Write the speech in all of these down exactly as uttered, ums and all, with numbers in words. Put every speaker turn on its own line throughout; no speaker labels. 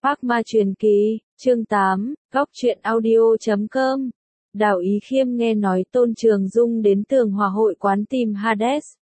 Ác Ma Truyền Kỳ, chương tám, góc truyện audio chấm com. Đào Ý Khiêm nghe nói Tôn Trường Dung đến Tường Hòa hội quán tìm Hades.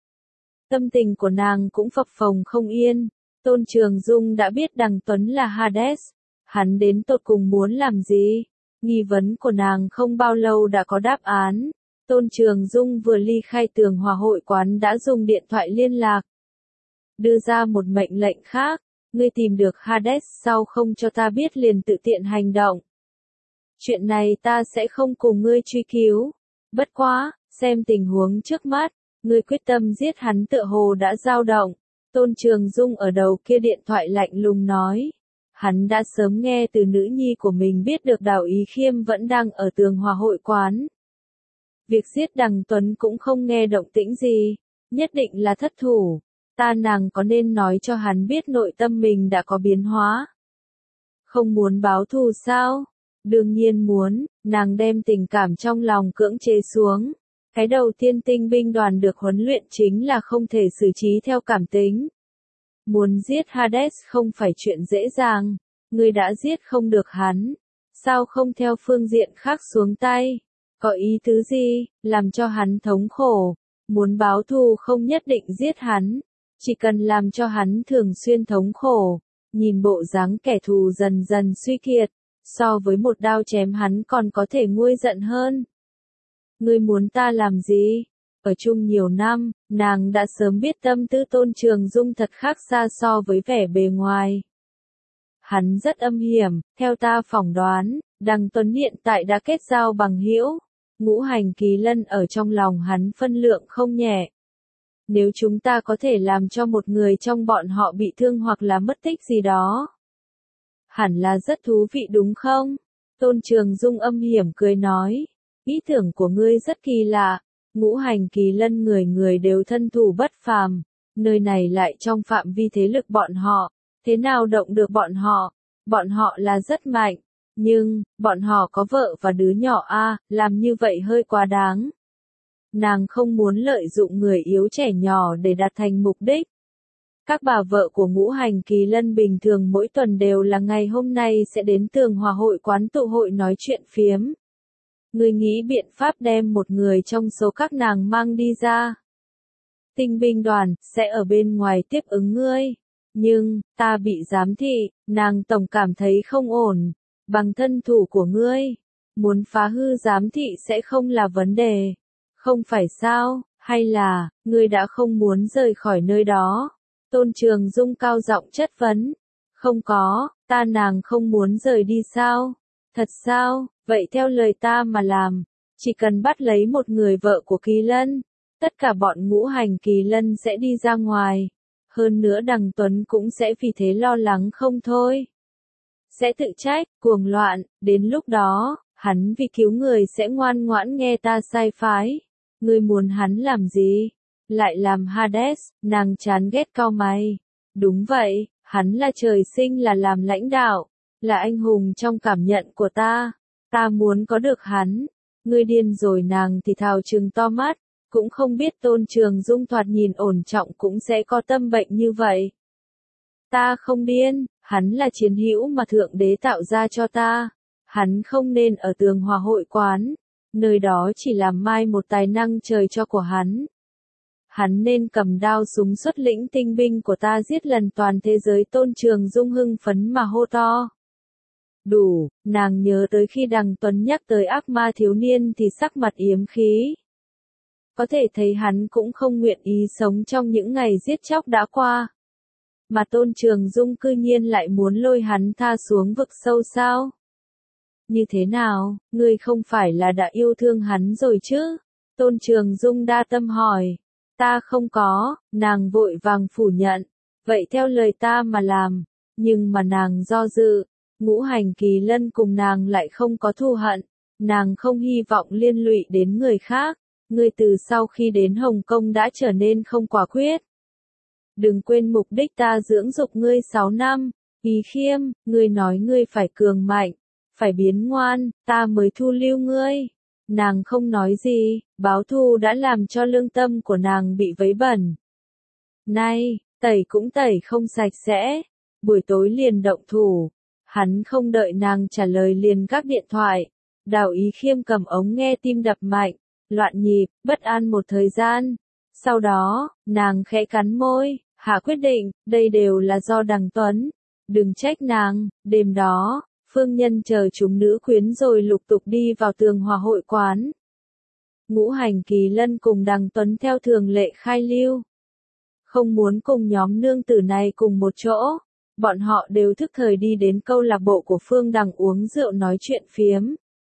Tâm tình của nàng cũng phập phồng không yên. Tôn Trường Dung đã biết Đằng Tuấn là Hades. Hắn đến tột cùng muốn làm gì? Nghi vấn của nàng không bao lâu đã có đáp án. Tôn Trường Dung vừa ly khai Tường Hòa hội quán đã dùng điện thoại liên lạc. Đưa ra một mệnh lệnh khác. Ngươi tìm được Hades sau không cho ta biết liền tự tiện hành động. Chuyện này ta sẽ không cùng ngươi truy cứu. Bất quá, xem tình huống trước mắt, ngươi quyết tâm giết hắn tựa hồ đã dao động. Tôn Trường Dung ở đầu kia điện thoại lạnh lùng nói. Hắn đã sớm nghe từ nữ nhi của mình biết được Đào Ý Khiêm vẫn đang ở Tường Hòa hội quán. Việc giết Đằng Tuấn cũng không nghe động tĩnh gì, nhất định là thất thủ. Ta nàng có nên nói cho hắn biết nội tâm mình đã có biến hóa? Không muốn báo thù sao? Đương nhiên muốn, nàng đem tình cảm trong lòng cưỡng chế xuống. Cái đầu tiên tinh binh đoàn được huấn luyện chính là không thể xử trí theo cảm tính. Muốn giết Hades không phải chuyện dễ dàng, ngươi đã giết không được hắn. Sao không theo phương diện khác xuống tay? Có ý tứ gì, làm cho hắn thống khổ? Muốn báo thù không nhất định giết hắn. Chỉ cần làm cho hắn thường xuyên thống khổ, nhìn bộ dáng kẻ thù dần dần suy kiệt, so với một đao chém hắn còn có thể nguôi giận hơn. Ngươi muốn ta làm gì? Ở chung nhiều năm, nàng đã sớm biết tâm tư Tôn Trường Dung thật khác xa so với vẻ bề ngoài. Hắn rất âm hiểm, theo ta phỏng đoán, Đằng Tuấn hiện tại đã kết giao bằng hữu, Ngũ Hành Kỳ Lân ở trong lòng hắn phân lượng không nhẹ. Nếu chúng ta có thể làm cho một người trong bọn họ bị thương hoặc là mất tích gì đó, hẳn là rất thú vị đúng không? Tôn Trường Dung âm hiểm cười nói, ý tưởng của ngươi rất kỳ lạ, Ngũ Hành Kỳ Lân người người đều thân thủ bất phàm, nơi này lại trong phạm vi thế lực bọn họ, thế nào động được bọn họ? Bọn họ là rất mạnh, nhưng, bọn họ có vợ và đứa nhỏ a, làm như vậy hơi quá đáng. Nàng không muốn lợi dụng người yếu trẻ nhỏ để đạt thành mục đích. Các bà vợ của Ngũ Hành Kỳ Lân bình thường mỗi tuần đều là ngày hôm nay sẽ đến Tường Hòa hội quán tụ hội nói chuyện phiếm. Ngươi nghĩ biện pháp đem một người trong số các nàng mang đi ra. Tinh binh đoàn sẽ ở bên ngoài tiếp ứng ngươi. Nhưng, ta bị giám thị, nàng tổng cảm thấy không ổn. Bằng thân thủ của ngươi, muốn phá hư giám thị sẽ không là vấn đề. Không phải sao, hay là, ngươi đã không muốn rời khỏi nơi đó? Tôn Trường Dung cao giọng chất vấn. Không có, ta nàng không muốn rời đi sao? Thật sao, vậy theo lời ta mà làm, chỉ cần bắt lấy một người vợ của Kỳ Lân, tất cả bọn Ngũ Hành Kỳ Lân sẽ đi ra ngoài. Hơn nữa Đằng Tuấn cũng sẽ vì thế lo lắng không thôi. Sẽ tự trách, cuồng loạn, đến lúc đó, hắn vì cứu người sẽ ngoan ngoãn nghe ta sai phái. Ngươi muốn hắn làm gì? Lại làm Hades, nàng chán ghét cau mày. Đúng vậy, hắn là trời sinh là làm lãnh đạo, là anh hùng trong cảm nhận của ta. Ta muốn có được hắn. Ngươi điên rồi, nàng thì thào trừng to mắt, cũng không biết Tôn Trường Dung thoạt nhìn ổn trọng cũng sẽ có tâm bệnh như vậy. Ta không điên, hắn là chiến hữu mà Thượng Đế tạo ra cho ta. Hắn không nên ở Tường Hòa hội quán. Nơi đó chỉ làm mai một tài năng trời cho của hắn. Hắn nên cầm đao súng xuất lĩnh tinh binh của ta giết lần toàn thế giới. Tôn Trường Dung hưng phấn mà hô to. Đủ, nàng nhớ tới khi Đằng Tuấn nhắc tới ác ma thiếu niên thì sắc mặt yếm khí. Có thể thấy hắn cũng không nguyện ý sống trong những ngày giết chóc đã qua. Mà Tôn Trường Dung cư nhiên lại muốn lôi hắn tha xuống vực sâu sao? Như thế nào, ngươi không phải là đã yêu thương hắn rồi chứ? Tôn Trường Dung đa tâm hỏi. Ta không có, nàng vội vàng phủ nhận. Vậy theo lời ta mà làm. Nhưng mà nàng do dự. Ngũ Hành Kỳ Lân cùng nàng lại không có thù hận. Nàng không hy vọng liên lụy đến người khác. Ngươi từ sau khi đến Hồng Kông đã trở nên không quả quyết. Đừng quên mục đích ta dưỡng dục ngươi sáu năm. Ý Khiêm, ngươi nói ngươi phải cường mạnh. Phải biến ngoan, ta mới thu lưu ngươi. Nàng không nói gì, báo thù đã làm cho lương tâm của nàng bị vấy bẩn. Nay, tẩy cũng tẩy không sạch sẽ, buổi tối liền động thủ. Hắn không đợi nàng trả lời liền gác điện thoại. Đào Ý Khiêm cầm ống nghe tim đập mạnh, loạn nhịp, bất an một thời gian. Sau đó, nàng khẽ cắn môi, hạ quyết định, đây đều là do Đằng Tuấn. Đừng trách nàng, đêm đó, Phương Nhân chờ chúng nữ quyến rồi lục tục đi vào Tường Hòa hội quán. Ngũ Hành Kỳ Lân cùng Đằng Tuấn theo thường lệ khai lưu. Không muốn cùng nhóm nương tử này cùng một chỗ, bọn họ đều thức thời đi đến câu lạc bộ của Phương Đằng uống rượu nói chuyện phiếm.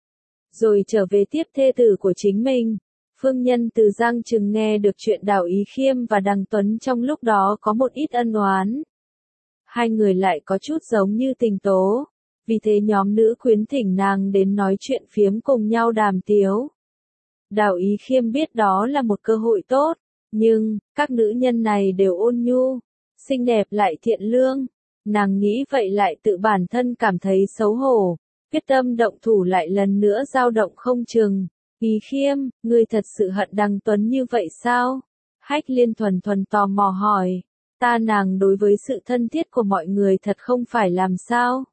Rồi trở về tiếp thê tử của chính mình. Phương Nhân từ Giang Trừng nghe được chuyện Đào Ý Khiêm và Đằng Tuấn trong lúc đó có một ít ân oán. Hai người lại có chút giống như tình tố. Vì thế nhóm nữ quyến thỉnh nàng đến nói chuyện phiếm cùng nhau đàm tiếu. Đào Ý Khiêm biết đó là một cơ hội tốt, nhưng, các nữ nhân này đều ôn nhu, xinh đẹp lại thiện lương. Nàng nghĩ vậy lại tự bản thân cảm thấy xấu hổ, quyết tâm động thủ lại lần nữa dao động không chừng. Ý Khiêm, ngươi thật sự hận Đằng Tuấn như vậy sao? Hách Liên thuần thuần tò mò hỏi, ta nàng đối với sự thân thiết của mọi người thật không phải làm sao?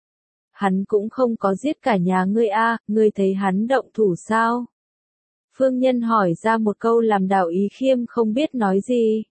Hắn cũng không có giết cả nhà ngươi a, ngươi thấy hắn động thủ sao? Phương Nhân hỏi ra một câu làm Đào Ý Khiêm không biết nói gì.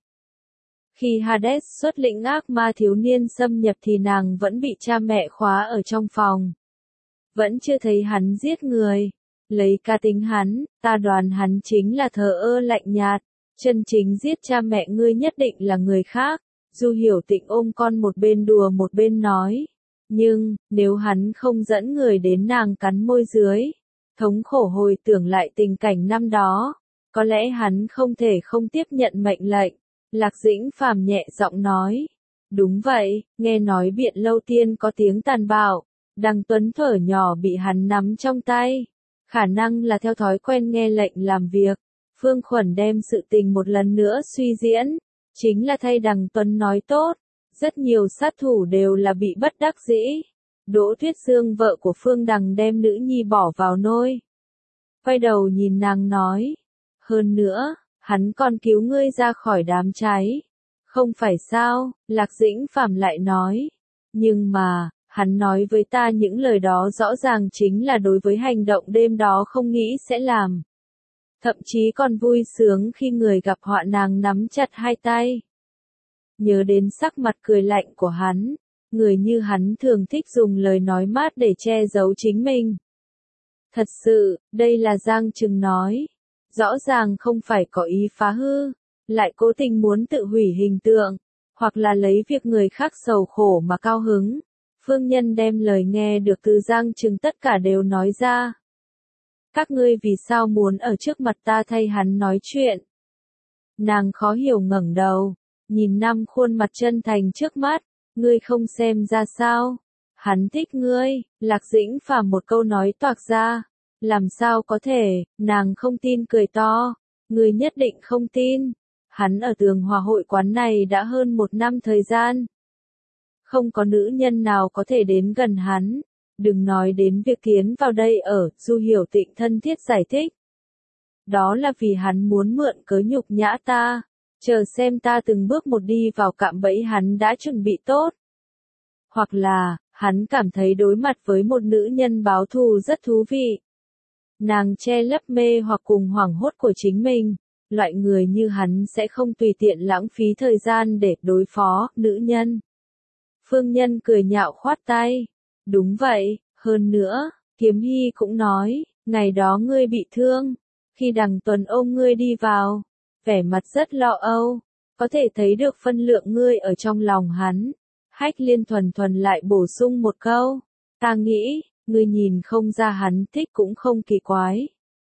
Khi Hades xuất lĩnh ác ma thiếu niên xâm nhập thì nàng vẫn bị cha mẹ khóa ở trong phòng. Vẫn chưa thấy hắn giết người. Lấy cá tính hắn, ta đoán hắn chính là thờ ơ lạnh nhạt. Chân chính giết cha mẹ ngươi nhất định là người khác. Du Hiểu Tịnh ôm con một bên đùa một bên nói. Nhưng, nếu hắn không dẫn người đến nàng cắn môi dưới, thống khổ hồi tưởng lại tình cảnh năm đó, có lẽ hắn không thể không tiếp nhận mệnh lệnh. Lạc Dĩnh Phàm nhẹ giọng nói. Đúng vậy, nghe nói Biện Lâu Tiên có tiếng tàn bạo, Đằng Tuấn thở nhỏ bị hắn nắm trong tay. Khả năng là theo thói quen nghe lệnh làm việc. Phương Khuẩn đem sự tình một lần nữa suy diễn, chính là thay Đằng Tuấn nói tốt. Rất nhiều sát thủ đều là bị bất đắc dĩ. Đỗ Tuyết Dương vợ của Phương Đằng đem nữ nhi bỏ vào nôi. Quay đầu nhìn nàng nói. Hơn nữa, hắn còn cứu ngươi ra khỏi đám cháy. Không phải sao, Lạc Dĩnh Phàm lại nói. Nhưng mà, hắn nói với ta những lời đó rõ ràng chính là đối với hành động đêm đó không nghĩ sẽ làm. Thậm chí còn vui sướng khi người gặp họa nàng nắm chặt hai tay. Nhớ đến sắc mặt cười lạnh của hắn, người như hắn thường thích dùng lời nói mát để che giấu chính mình. Thật sự, đây là Giang Trừng nói. Rõ ràng không phải có ý phá hư, lại cố tình muốn tự hủy hình tượng, hoặc là lấy việc người khác sầu khổ mà cao hứng. Phương Nhân đem lời nghe được từ Giang Trừng tất cả đều nói ra. Các ngươi vì sao muốn ở trước mặt ta thay hắn nói chuyện? Nàng khó hiểu ngẩng đầu, nhìn năm khuôn mặt chân thành trước mắt, ngươi không xem ra sao? Hắn thích ngươi, Lạc Dĩnh Phàm một câu nói toạc ra. Làm sao có thể, nàng không tin cười to, ngươi nhất định không tin. Hắn ở Tường Hòa hội quán này đã hơn một năm thời gian. Không có nữ nhân nào có thể đến gần hắn. Đừng nói đến việc tiến vào đây ở, Du Hiểu Tịnh thân thiết giải thích. Đó là vì hắn muốn mượn cớ nhục nhã ta, chờ xem ta từng bước một đi vào cạm bẫy hắn đã chuẩn bị tốt. Hoặc là, hắn cảm thấy đối mặt với một nữ nhân báo thù rất thú vị. Nàng che lấp mê hoặc cùng hoảng hốt của chính mình, loại người như hắn sẽ không tùy tiện lãng phí thời gian để đối phó nữ nhân. Phương Nhân cười nhạo khoát tay. Đúng vậy, hơn nữa, Kiếm Hy cũng nói, ngày đó ngươi bị thương, khi Đằng Tuấn ôm ngươi đi vào, vẻ mặt rất lo âu, có thể thấy được phân lượng ngươi ở trong lòng hắn. Hách Liên thuần thuần lại bổ sung một câu, ta nghĩ, ngươi nhìn không ra hắn thích cũng không kỳ quái.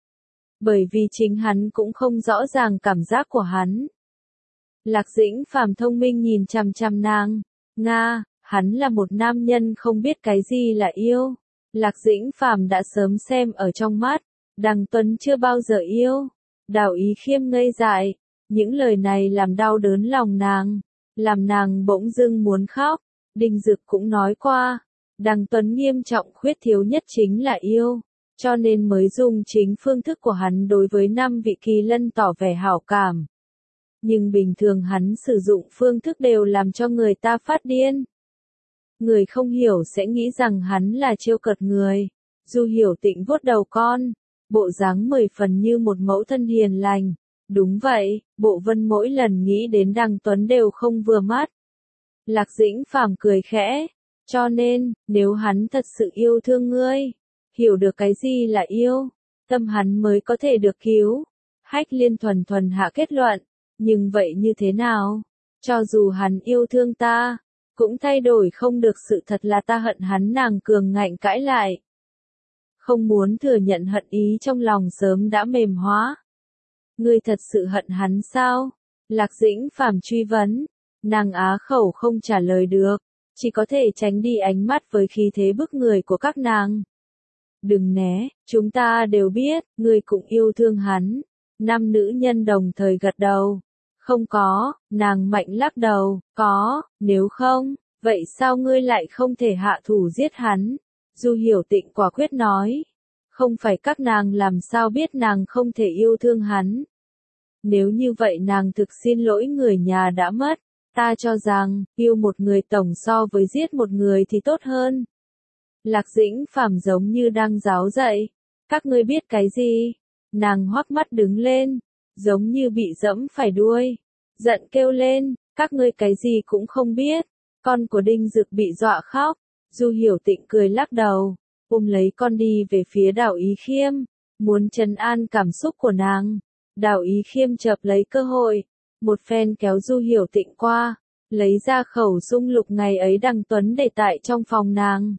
Bởi vì chính hắn cũng không rõ ràng cảm giác của hắn. Lạc Dĩnh Phàm thông minh nhìn chằm chằm nàng, Nga, hắn là một nam nhân không biết cái gì là yêu. Lạc Dĩnh Phàm đã sớm xem ở trong mắt, Đằng Tuấn chưa bao giờ yêu. Đào Ý Khiêm ngây dại, những lời này làm đau đớn lòng nàng, làm nàng bỗng dưng muốn khóc. Đinh Dực cũng nói qua, Đằng Tuấn nghiêm trọng khuyết thiếu nhất chính là yêu, cho nên mới dùng chính phương thức của hắn đối với năm vị kỳ lân tỏ vẻ hảo cảm. Nhưng bình thường hắn sử dụng phương thức đều làm cho người ta phát điên. Người không hiểu sẽ nghĩ rằng hắn là trêu cợt người. Du Hiểu Tịnh vuốt đầu con, bộ dáng mười phần như một mẫu thân hiền lành. Đúng vậy, Bộ Vân mỗi lần nghĩ đến Đằng Tuấn đều không vừa mắt. Lạc Dĩnh Phàm cười khẽ, cho nên, nếu hắn thật sự yêu thương ngươi, hiểu được cái gì là yêu, tâm hắn mới có thể được cứu. Hách Liên thuần thuần hạ kết luận, nhưng vậy như thế nào? Cho dù hắn yêu thương ta, cũng thay đổi không được sự thật là ta hận hắn. Nàng cường ngạnh cãi lại. Không muốn thừa nhận hận ý trong lòng sớm đã mềm hóa. Ngươi thật sự hận hắn sao? Lạc Dĩnh Phàm truy vấn. Nàng á khẩu không trả lời được, chỉ có thể tránh đi ánh mắt với khí thế bức người của các nàng. Đừng né, chúng ta đều biết, ngươi cũng yêu thương hắn. Năm nữ nhân đồng thời gật đầu. Không có, nàng mạnh lắc đầu, có, nếu không, vậy sao ngươi lại không thể hạ thủ giết hắn? Du Hiểu Tịnh quả quyết nói. Không phải các nàng làm sao biết nàng không thể yêu thương hắn. Nếu như vậy nàng thực xin lỗi người nhà đã mất. Ta cho rằng, yêu một người tổng so với giết một người thì tốt hơn. Lạc Dĩnh Phàm giống như đang giáo dạy. Các ngươi biết cái gì? Nàng hoắc mắt đứng lên, giống như bị dẫm phải đuôi. Giận kêu lên, các ngươi cái gì cũng không biết. Con của Đinh Dực bị dọa khóc. Du Hiểu Tịnh cười lắc đầu, ôm lấy con đi về phía Đào Ý Khiêm, muốn trấn an cảm xúc của nàng. Đào Ý Khiêm chợp lấy cơ hội, một phen kéo Du Hiểu Tịnh qua, lấy ra khẩu dung lục ngày ấy Đằng Tuấn để tại trong phòng nàng.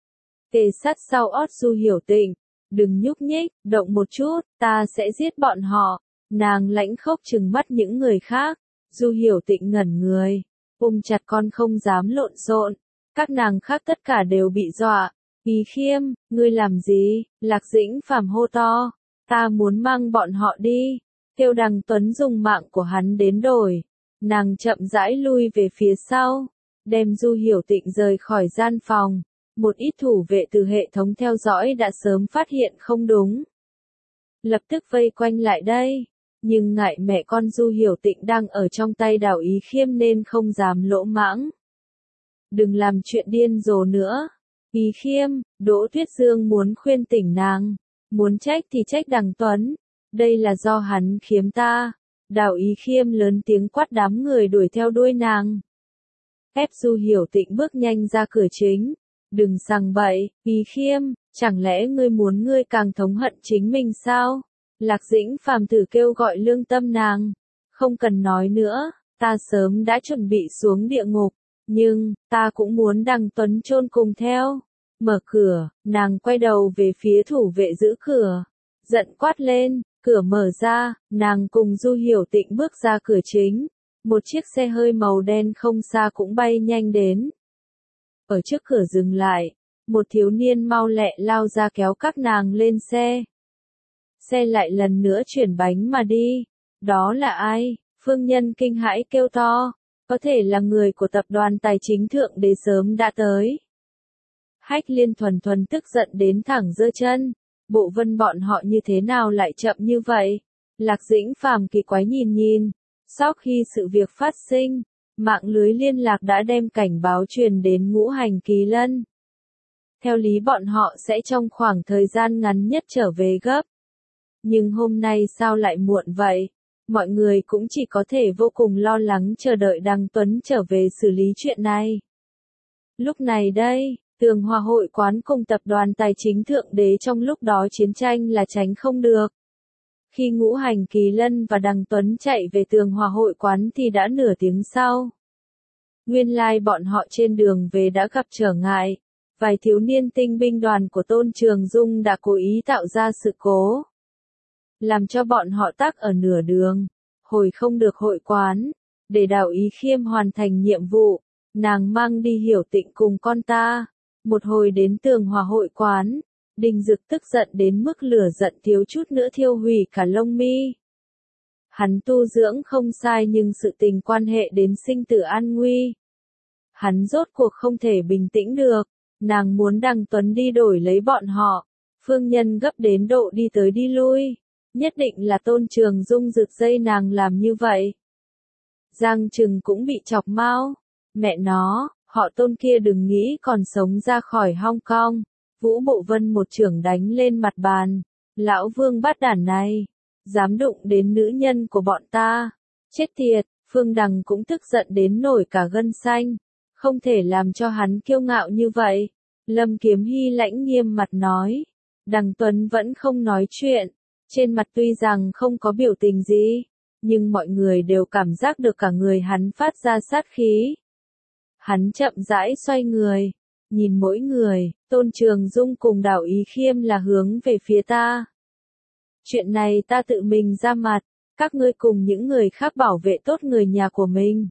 Kề sát sau ót Du Hiểu Tịnh, đừng nhúc nhích, động một chút, ta sẽ giết bọn họ. Nàng lãnh khốc trừng mắt những người khác. Du Hiểu Tịnh ngẩn người, ôm chặt con không dám lộn xộn. Các nàng khác tất cả đều bị dọa. Ý Khiêm, ngươi làm gì? Lạc Dĩnh Phàm hô to. Ta muốn mang bọn họ đi. Kêu Đằng Tuấn dùng mạng của hắn đến đổi. Nàng chậm rãi lui về phía sau, đem Du Hiểu Tịnh rời khỏi gian phòng. Một ít thủ vệ từ hệ thống theo dõi đã sớm phát hiện không đúng, lập tức vây quanh lại đây. Nhưng ngại mẹ con Du Hiểu Tịnh đang ở trong tay Đào Ý Khiêm nên không dám lỗ mãng. Đừng làm chuyện điên rồ nữa. Ý Khiêm, Đỗ Tuyết Dương muốn khuyên tỉnh nàng. Muốn trách thì trách Đằng Tuấn. Đây là do hắn khiếm ta. Đào Ý Khiêm lớn tiếng quát đám người đuổi theo đuôi nàng. Ép Du Hiểu Tịnh bước nhanh ra cửa chính. Đừng sằng bậy, Ý Khiêm, chẳng lẽ ngươi muốn ngươi càng thống hận chính mình sao? Lạc Dĩnh Phàm thử kêu gọi lương tâm nàng. Không cần nói nữa, ta sớm đã chuẩn bị xuống địa ngục. Nhưng, ta cũng muốn Đằng Tuấn chôn cùng theo. Mở cửa, nàng quay đầu về phía thủ vệ giữ cửa. Giận quát lên, cửa mở ra, nàng cùng Du Hiểu Tịnh bước ra cửa chính. Một chiếc xe hơi màu đen không xa cũng bay nhanh đến. Ở trước cửa dừng lại, một thiếu niên mau lẹ lao ra kéo các nàng lên xe. Xe lại lần nữa chuyển bánh mà đi. Đó là ai? Phương Nhân kinh hãi kêu to. Có thể là người của tập đoàn tài chính Thượng Đế sớm đã tới. Hách Liên thuần thuần tức giận đến thẳng giơ chân. Bộ Vân bọn họ như thế nào lại chậm như vậy? Lạc Dĩnh Phàm kỳ quái nhìn nhìn. Sau khi sự việc phát sinh, mạng lưới liên lạc đã đem cảnh báo truyền đến Ngũ Hành Kỳ Lân. Theo lý bọn họ sẽ trong khoảng thời gian ngắn nhất trở về gấp. Nhưng hôm nay sao lại muộn vậy? Mọi người cũng chỉ có thể vô cùng lo lắng chờ đợi Đằng Tuấn trở về xử lý chuyện này. Lúc này đây, Tường Hòa hội quán cùng tập đoàn tài chính Thượng Đế trong lúc đó chiến tranh là tránh không được. Khi Ngũ Hành Kỳ Lân và Đằng Tuấn chạy về Tường Hòa hội quán thì đã nửa tiếng sau. Nguyên lai like bọn họ trên đường về đã gặp trở ngại. Vài thiếu niên tinh binh đoàn của Tôn Trường Dung đã cố ý tạo ra sự cố, làm cho bọn họ tắc ở nửa đường, hồi không được hội quán. Để Đào Ý Khiêm hoàn thành nhiệm vụ, nàng mang đi Hiểu Tịnh cùng con ta. Một hồi đến Tường Hòa hội quán, Đinh Dực tức giận đến mức lửa giận thiếu chút nữa thiêu hủy cả lông mi. Hắn tu dưỡng không sai nhưng sự tình quan hệ đến sinh tử an nguy. Hắn rốt cuộc không thể bình tĩnh được. Nàng muốn Đằng Tuấn đi đổi lấy bọn họ. Phương Nhân gấp đến độ đi tới đi lui. Nhất định là Tôn Trường Dung rực dây nàng làm như vậy. Giang Trừng cũng bị chọc mau. Mẹ nó, họ Tôn kia đừng nghĩ còn sống ra khỏi Hong Kong. Vũ Bộ Vân một chưởng đánh lên mặt bàn. Lão Vương bát đản này, dám đụng đến nữ nhân của bọn ta. Chết tiệt, Phương Đằng cũng tức giận đến nổi cả gân xanh. Không thể làm cho hắn kiêu ngạo như vậy. Lâm Kiếm Hy lãnh nghiêm mặt nói. Đằng Tuấn vẫn không nói chuyện. Trên mặt tuy rằng không có biểu tình gì, nhưng mọi người đều cảm giác được cả người hắn phát ra sát khí. Hắn chậm rãi xoay người, nhìn mỗi người, Tôn Trường Dung cùng Đào Ý Khiêm là hướng về phía ta. Chuyện này ta tự mình ra mặt, các ngươi cùng những người khác bảo vệ tốt người nhà của mình.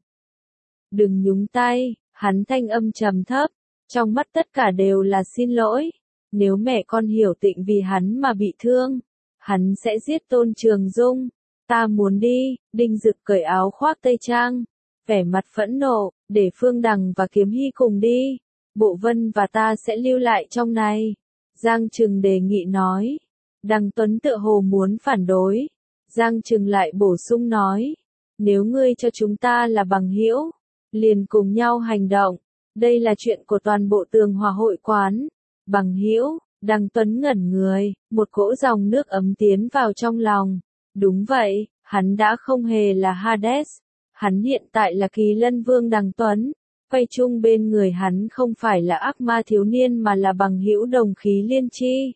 Đừng nhúng tay, hắn thanh âm trầm thấp, trong mắt tất cả đều là xin lỗi. Nếu mẹ con Hiểu Tịnh vì hắn mà bị thương, hắn sẽ giết Tôn Trường Dung. Ta muốn đi. Đinh Dực cởi áo khoác tây trang, vẻ mặt phẫn nộ, để Phương Đằng và Kiếm Hy cùng đi. Bộ Vân và ta sẽ lưu lại trong này. Giang Trừng đề nghị nói. Đằng Tuấn tựa hồ muốn phản đối. Giang Trừng lại bổ sung nói. Nếu ngươi cho chúng ta là bằng hữu, liền cùng nhau hành động. Đây là chuyện của toàn bộ Tường Hòa hội quán. Bằng hữu, Đằng Tuấn ngẩn người, một cỗ dòng nước ấm tiến vào trong lòng. Đúng vậy, hắn đã không hề là Hades. Hắn hiện tại là Kỳ Lân Vương Đằng Tuấn. Quay chung bên người hắn không phải là ác ma thiếu niên mà là bằng hữu đồng khí liên chi.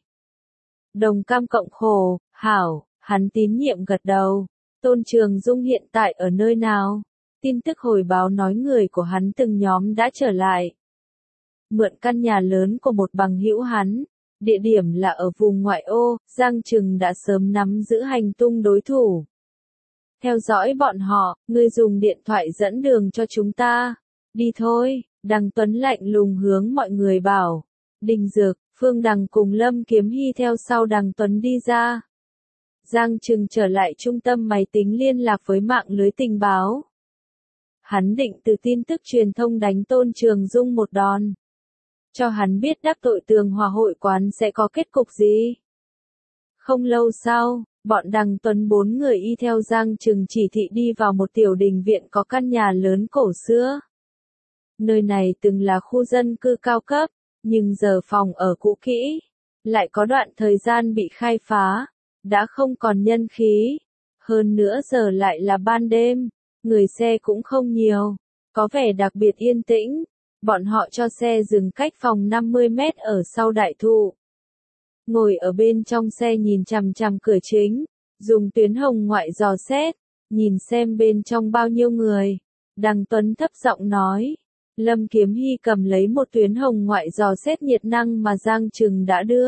Đồng cam cộng khổ, hảo, hắn tín nhiệm gật đầu. Tôn Trường Dung hiện tại ở nơi nào? Tin tức hồi báo nói người của hắn từng nhóm đã trở lại. Mượn căn nhà lớn của một bằng hữu hắn. Địa điểm là ở vùng ngoại ô, Giang Trừng đã sớm nắm giữ hành tung đối thủ. Theo dõi bọn họ, ngươi dùng điện thoại dẫn đường cho chúng ta. Đi thôi, Đằng Tuấn lạnh lùng hướng mọi người bảo. Đinh Dực, Phương Đằng cùng Lâm Kiếm Hy theo sau Đằng Tuấn đi ra. Giang Trừng trở lại trung tâm máy tính liên lạc với mạng lưới tình báo. Hắn định từ tin tức truyền thông đánh Tôn Trường Dung một đòn. Cho hắn biết đắc tội Tường Hòa hội quán sẽ có kết cục gì. Không lâu sau, bọn Đằng Tuấn bốn người y theo Giang Trừng chỉ thị đi vào một tiểu đình viện có căn nhà lớn cổ xưa. Nơi này từng là khu dân cư cao cấp, nhưng giờ phòng ở cũ kỹ, lại có đoạn thời gian bị khai phá, đã không còn nhân khí. Hơn nữa giờ lại là ban đêm, người xe cũng không nhiều, có vẻ đặc biệt yên tĩnh. Bọn họ cho xe dừng cách phòng năm mươi mét ở sau đại thụ. Ngồi ở bên trong xe nhìn chằm chằm cửa chính, dùng tuyến hồng ngoại dò xét, nhìn xem bên trong bao nhiêu người. Đằng Tuấn thấp giọng nói. Lâm Kiếm Hy cầm lấy một tuyến hồng ngoại dò xét nhiệt năng mà Giang Trừng đã đưa.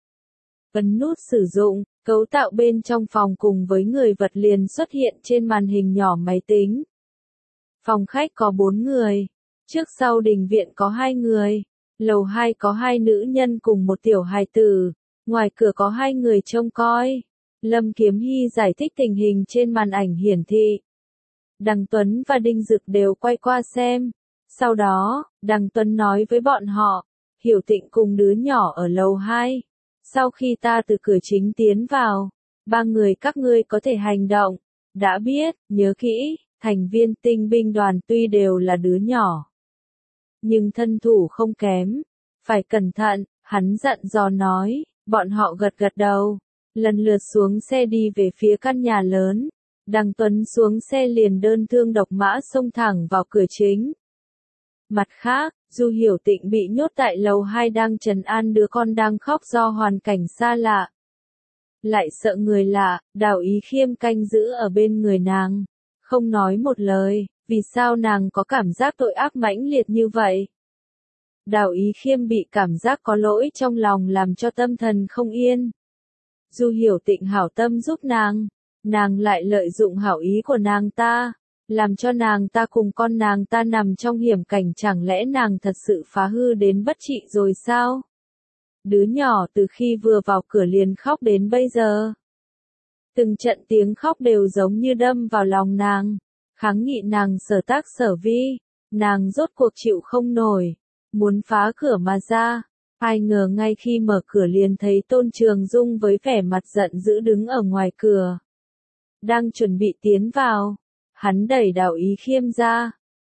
Ấn nút sử dụng, cấu tạo bên trong phòng cùng với người vật liền xuất hiện trên màn hình nhỏ máy tính. Phòng khách có bốn người. Trước sau đình viện có hai người, lầu hai có hai nữ nhân cùng một tiểu hài tử, ngoài cửa có hai người trông coi. Lâm Kiếm Hy giải thích tình hình trên màn ảnh hiển thị. Đằng Tuấn và Đinh Dực đều quay qua xem. Sau đó, Đằng Tuấn nói với bọn họ, Hiểu Tịnh cùng đứa nhỏ ở lầu hai. Sau khi ta từ cửa chính tiến vào, ba người các ngươi có thể hành động. Đã biết, nhớ kỹ, thành viên tinh binh đoàn tuy đều là đứa nhỏ, nhưng thân thủ không kém. Phải cẩn thận, hắn dặn dò nói. Bọn họ gật gật đầu, lần lượt xuống xe đi về phía căn nhà lớn. Đằng Tuấn xuống xe liền đơn thương độc mã xông thẳng vào cửa chính. Mặt khác, Du Hiểu Tịnh bị nhốt tại lầu hai đang trấn an đứa con đang khóc do hoàn cảnh xa lạ. Lại sợ người lạ, Đào Ý Khiêm canh giữ ở bên người nàng. Không nói một lời, vì sao nàng có cảm giác tội ác mãnh liệt như vậy? Đào Ý Khiêm bị cảm giác có lỗi trong lòng làm cho tâm thần không yên. Du Hiểu Tịnh hảo tâm giúp nàng, nàng lại lợi dụng hảo ý của nàng ta, làm cho nàng ta cùng con nàng ta nằm trong hiểm cảnh, chẳng lẽ nàng thật sự phá hư đến bất trị rồi sao? Đứa nhỏ từ khi vừa vào cửa liền khóc đến bây giờ. Từng trận tiếng khóc đều giống như đâm vào lòng nàng, kháng nghị nàng sở tác sở vi, nàng rốt cuộc chịu không nổi, muốn phá cửa mà ra. Ai ngờ ngay khi mở cửa liền thấy Tôn Trường Dung với vẻ mặt giận dữ đứng ở ngoài cửa. Đang chuẩn bị tiến vào, hắn đẩy Đào Ý Khiêm ra,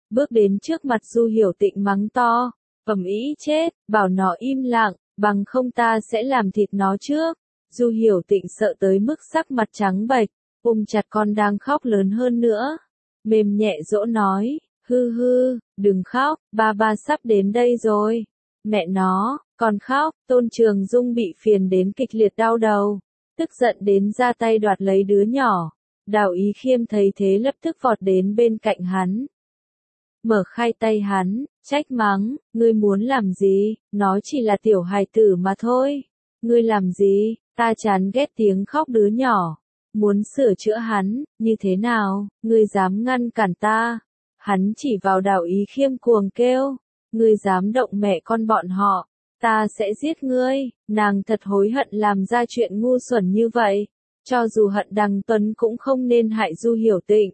bước đến trước mặt Du Hiểu Tịnh mắng to, ầm ĩ chết, bảo nó im lặng, bằng không ta sẽ làm thịt nó trước. Du Hiểu Tịnh sợ tới mức sắc mặt trắng bệch, ôm chặt con đang khóc lớn hơn nữa. Mềm nhẹ dỗ nói, hư hư, đừng khóc, ba ba sắp đến đây rồi. Mẹ nó, còn khóc, Tôn Trường Dung bị phiền đến kịch liệt đau đầu, tức giận đến ra tay đoạt lấy đứa nhỏ. Đào Ý Khiêm thấy thế lập tức vọt đến bên cạnh hắn. Mở khai tay hắn, trách mắng, ngươi muốn làm gì, nó chỉ là tiểu hài tử mà thôi. Ngươi làm gì, ta chán ghét tiếng khóc đứa nhỏ. Muốn sửa chữa hắn, như thế nào, ngươi dám ngăn cản ta. Hắn chỉ vào Đào Ý Khiêm cuồng kêu, ngươi dám động mẹ con bọn họ, ta sẽ giết ngươi. Nàng thật hối hận làm ra chuyện ngu xuẩn như vậy. Cho dù hận Đằng Tuấn cũng không nên hại Du Hiểu Tịnh.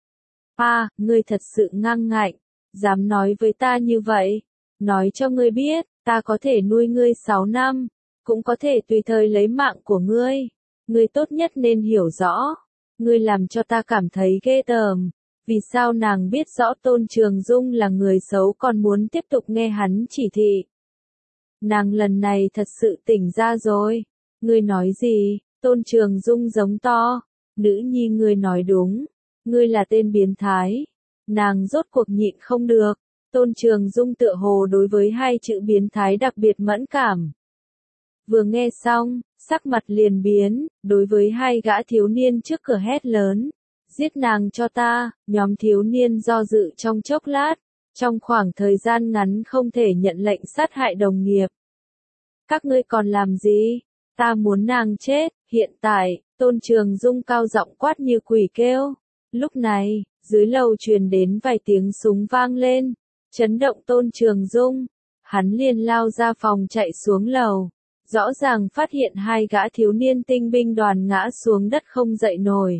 À, ngươi thật sự ngang ngạnh, dám nói với ta như vậy. Nói cho ngươi biết, ta có thể nuôi ngươi sáu năm, cũng có thể tùy thời lấy mạng của ngươi. Ngươi tốt nhất nên hiểu rõ. Ngươi làm cho ta cảm thấy ghê tởm. Vì sao nàng biết rõ Tôn Trường Dung là người xấu còn muốn tiếp tục nghe hắn chỉ thị? Nàng lần này thật sự tỉnh ra rồi. Ngươi nói gì? Tôn Trường Dung giống to. Nữ nhi ngươi nói đúng. Ngươi là tên biến thái. Nàng rốt cuộc nhịn không được. Tôn Trường Dung tựa hồ đối với hai chữ biến thái đặc biệt mẫn cảm. Vừa nghe xong, sắc mặt liền biến, đối với hai gã thiếu niên trước cửa hét lớn. Giết nàng cho ta, nhóm thiếu niên do dự trong chốc lát, trong khoảng thời gian ngắn không thể nhận lệnh sát hại đồng nghiệp. Các ngươi còn làm gì? Ta muốn nàng chết, hiện tại, Tôn Trường Dung cao giọng quát như quỷ kêu. Lúc này, dưới lầu truyền đến vài tiếng súng vang lên, chấn động Tôn Trường Dung. Hắn liền lao ra phòng chạy xuống lầu, rõ ràng phát hiện hai gã thiếu niên tinh binh đoàn ngã xuống đất không dậy nổi.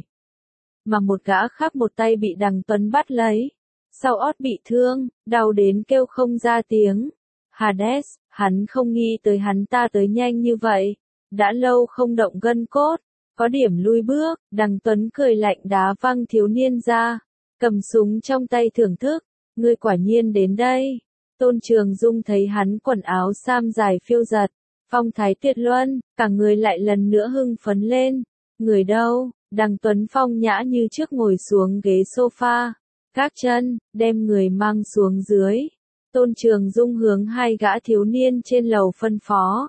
Mà một gã khác một tay bị Đằng Tuấn bắt lấy, sau ót bị thương, đau đến kêu không ra tiếng. Hades, hắn không nghĩ tới hắn ta tới nhanh như vậy, đã lâu không động gân cốt, có điểm lui bước. Đằng Tuấn cười lạnh đá văng thiếu niên ra, cầm súng trong tay thưởng thức, ngươi quả nhiên đến đây. Tôn Trường Dung thấy hắn quần áo sam dài phiêu giật, phong thái tuyệt luân, cả người lại lần nữa hưng phấn lên. Người đâu? Đằng Tuấn phong nhã như trước ngồi xuống ghế sofa, gác chân, đem người mang xuống dưới. Tôn Trường Dung hướng hai gã thiếu niên trên lầu phân phó.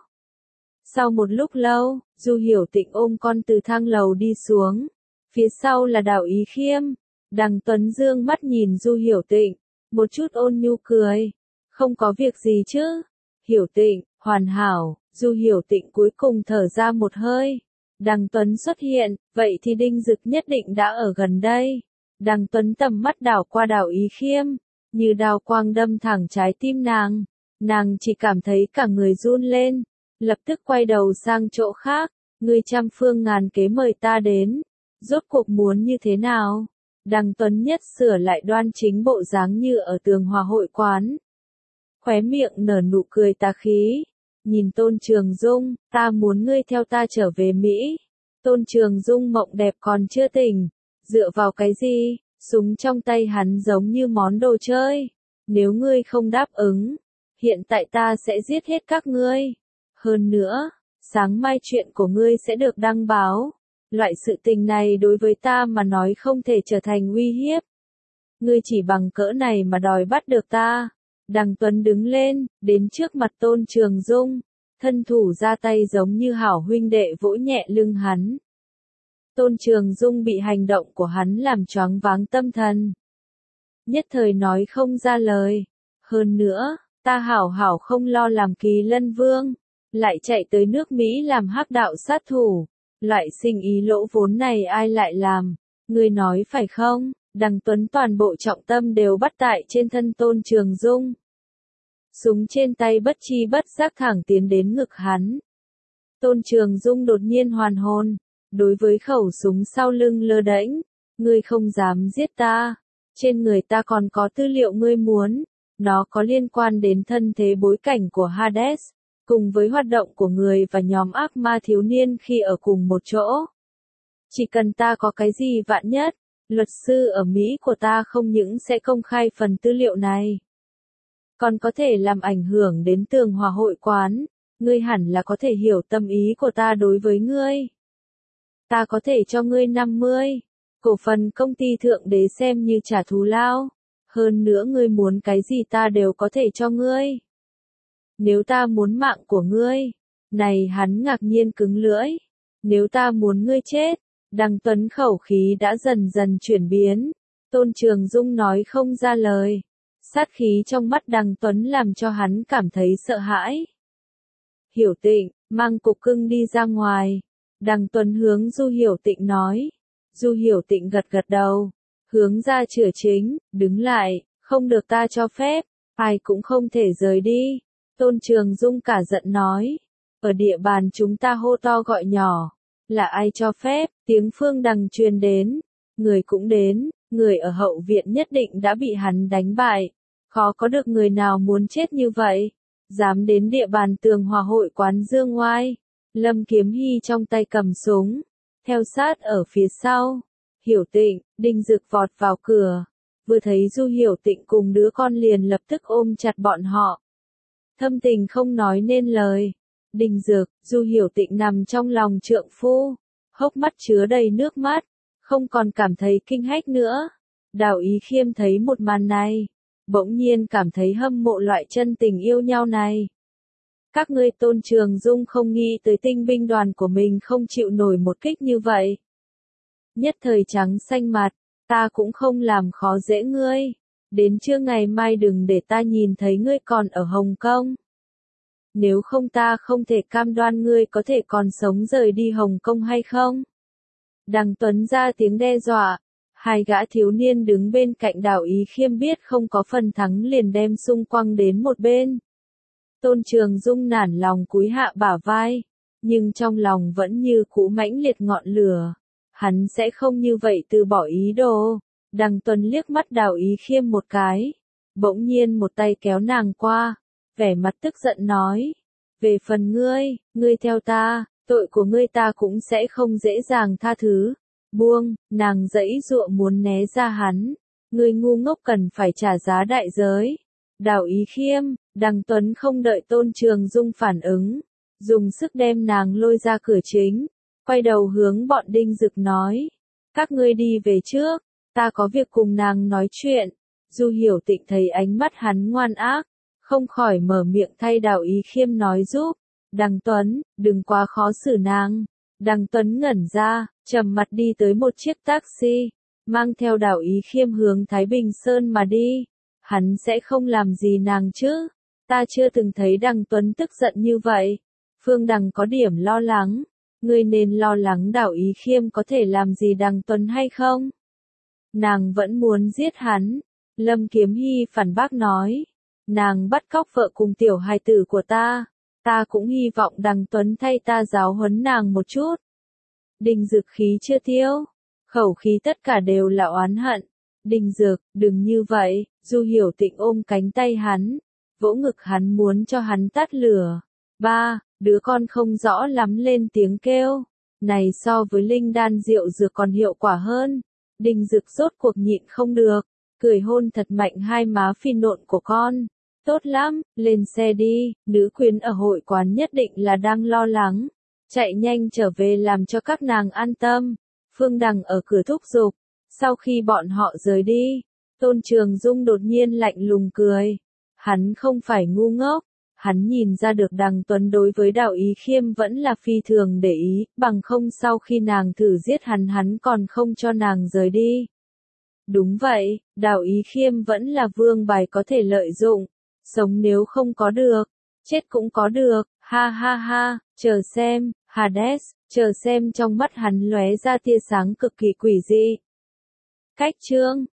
Sau một lúc lâu, Du Hiểu Tịnh ôm con từ thang lầu đi xuống. Phía sau là Đào Ý Khiêm. Đằng Tuấn dương mắt nhìn Du Hiểu Tịnh, một chút ôn nhu cười. Không có việc gì chứ? Hiểu Tịnh, hoàn hảo. Du Hiểu Tịnh cuối cùng thở ra một hơi. Đằng Tuấn xuất hiện, vậy thì Đinh Dực nhất định đã ở gần đây. Đằng Tuấn tầm mắt đảo qua Đào Ý Khiêm, như đao quang đâm thẳng trái tim nàng. Nàng chỉ cảm thấy cả người run lên, lập tức quay đầu sang chỗ khác. Ngươi trăm phương ngàn kế mời ta đến, rốt cuộc muốn như thế nào? Đằng Tuấn nhất sửa lại đoan chính bộ dáng như ở tường hòa hội quán. Khóe miệng nở nụ cười tà khí. Nhìn Tôn Trường Dung, ta muốn ngươi theo ta trở về Mỹ. Tôn Trường Dung mộng đẹp còn chưa tỉnh. Dựa vào cái gì? Súng trong tay hắn giống như món đồ chơi. Nếu ngươi không đáp ứng, hiện tại ta sẽ giết hết các ngươi. Hơn nữa, sáng mai chuyện của ngươi sẽ được đăng báo. Loại sự tình này đối với ta mà nói không thể trở thành uy hiếp. Ngươi chỉ bằng cỡ này mà đòi bắt được ta. Đằng Tuấn đứng lên, đến trước mặt Tôn Trường Dung, thân thủ ra tay giống như hảo huynh đệ vỗ nhẹ lưng hắn. Tôn Trường Dung bị hành động của hắn làm choáng váng tâm thần. Nhất thời nói không ra lời. Hơn nữa, ta hảo hảo không lo làm Kỳ Lân Vương, lại chạy tới nước Mỹ làm hắc đạo sát thủ. Loại sinh ý lỗ vốn này ai lại làm? Ngươi nói phải không? Đằng Tuấn toàn bộ trọng tâm đều bắt tại trên thân Tôn Trường Dung. Súng trên tay bất chi bất giác thẳng tiến đến ngực hắn. Tôn Trường Dung đột nhiên hoàn hồn. Đối với khẩu súng sau lưng lơ đễnh, ngươi không dám giết ta. Trên người ta còn có tư liệu ngươi muốn. Nó có liên quan đến thân thế bối cảnh của Hades, cùng với hoạt động của người và nhóm ác ma thiếu niên khi ở cùng một chỗ. Chỉ cần ta có cái gì vạn nhất, Luật sư ở Mỹ của ta không những sẽ công khai phần tư liệu này, còn có thể làm ảnh hưởng đến tường hòa hội quán. Ngươi hẳn là có thể hiểu tâm ý của ta đối với ngươi. Ta có thể cho ngươi năm mươi cổ phần công ty thượng đế xem như trả thù lao. Hơn nữa ngươi muốn cái gì ta đều có thể cho ngươi. Nếu ta muốn mạng của ngươi. Này hắn ngạc nhiên cứng lưỡi. Nếu ta muốn ngươi chết. Đằng Tuấn khẩu khí đã dần dần chuyển biến. Tôn Trường Dung nói không ra lời. Sát khí trong mắt Đằng Tuấn làm cho hắn cảm thấy sợ hãi. Hiểu Tịnh, mang cục cưng đi ra ngoài. Đằng Tuấn hướng Du Hiểu Tịnh nói. Du Hiểu Tịnh gật gật đầu. Hướng ra chửa chính, đứng lại, không được ta cho phép, ai cũng không thể rời đi. Tôn Trường Dung cả giận nói. Ở địa bàn chúng ta hô to gọi nhỏ. Là ai cho phép, tiếng Phương Đằng truyền đến. Người cũng đến, người ở hậu viện nhất định đã bị hắn đánh bại. Khó có được người nào muốn chết như vậy. Dám đến địa bàn tường hòa hội quán Dương Ngoai. Lâm Kiếm Hy trong tay cầm súng. Theo sát ở phía sau. Hiểu Tịnh, Đinh Dực vọt vào cửa. Vừa thấy Du Hiểu Tịnh cùng đứa con liền lập tức ôm chặt bọn họ. Thâm tình không nói nên lời. Đinh Dực, Du Hiểu Tịnh nằm trong lòng trượng phu. Hốc mắt chứa đầy nước mắt. Không còn cảm thấy kinh hách nữa. Đào Ý Khiêm thấy một màn này. Bỗng nhiên cảm thấy hâm mộ loại chân tình yêu nhau này. Các ngươi Tôn Trường Dung không nghĩ tới tinh binh đoàn của mình không chịu nổi một kích như vậy. Nhất thời trắng xanh mặt, ta cũng không làm khó dễ ngươi. Đến trưa ngày mai đừng để ta nhìn thấy ngươi còn ở Hồng Kông. Nếu không ta không thể cam đoan ngươi có thể còn sống rời đi Hồng Kông hay không. Đằng Tuấn ra tiếng đe dọa. Hai gã thiếu niên đứng bên cạnh Đào Ý Khiêm biết không có phần thắng liền đem xung quanh đến một bên. Tôn Trường Dung nản lòng cúi hạ bả vai, nhưng trong lòng vẫn như cũ mãnh liệt ngọn lửa. Hắn sẽ không như vậy từ bỏ ý đồ. Đằng Tuấn liếc mắt Đào Ý Khiêm một cái, bỗng nhiên một tay kéo nàng qua, vẻ mặt tức giận nói. Về phần ngươi, ngươi theo ta, tội của ngươi ta cũng sẽ không dễ dàng tha thứ. Buông, nàng giãy giụa muốn né ra hắn. Ngươi ngu ngốc cần phải trả giá đại giới. Đào Ý Khiêm, Đằng Tuấn không đợi Tôn Trường Dung phản ứng. Dùng sức đem nàng lôi ra cửa chính. Quay đầu hướng bọn Đinh Dực nói. Các ngươi đi về trước, ta có việc cùng nàng nói chuyện. Du Hiểu Tịnh thấy ánh mắt hắn ngoan ác. Không khỏi mở miệng thay Đào Ý Khiêm nói giúp. Đằng Tuấn, đừng quá khó xử nàng. Đằng Tuấn ngẩn ra, trầm mặt đi tới một chiếc taxi, mang theo Đào Ý Khiêm hướng Thái Bình Sơn mà đi. Hắn sẽ không làm gì nàng chứ? Ta chưa từng thấy Đằng Tuấn tức giận như vậy. Phương Đằng có điểm lo lắng. Ngươi nên lo lắng Đào Ý Khiêm có thể làm gì Đằng Tuấn hay không? Nàng vẫn muốn giết hắn. Lâm Kiếm Hy phản bác nói. Nàng bắt cóc vợ cùng tiểu hài tử của ta. Ta cũng hy vọng Đằng Tuấn thay ta giáo huấn nàng một chút. Đinh Dực khí chưa tiêu. Khẩu khí tất cả đều là oán hận. Đinh Dực, đừng như vậy. Du Hiểu Tịnh ôm cánh tay hắn. Vỗ ngực hắn muốn cho hắn tắt lửa. Ba, đứa con không rõ lắm lên tiếng kêu. Này so với linh đan rượu dược còn hiệu quả hơn. Đinh Dực rốt cuộc nhịn không được. Cười hôn thật mạnh hai má phi nộn của con. Tốt lắm, lên xe đi, nữ quyến ở hội quán nhất định là đang lo lắng. Chạy nhanh trở về làm cho các nàng an tâm. Phương Đằng ở cửa thúc giục. Sau khi bọn họ rời đi, Tôn Trường Dung đột nhiên lạnh lùng cười. Hắn không phải ngu ngốc. Hắn nhìn ra được Đằng Tuấn đối với Đào Ý Khiêm vẫn là phi thường để ý, bằng không sau khi nàng thử giết hắn hắn còn không cho nàng rời đi. Đúng vậy, Đào Ý Khiêm vẫn là vương bài có thể lợi dụng. Sống nếu không có được, chết cũng có được, ha ha ha, chờ xem, Hades, chờ xem trong mắt hắn lóe ra tia sáng cực kỳ quỷ dị. Cách chương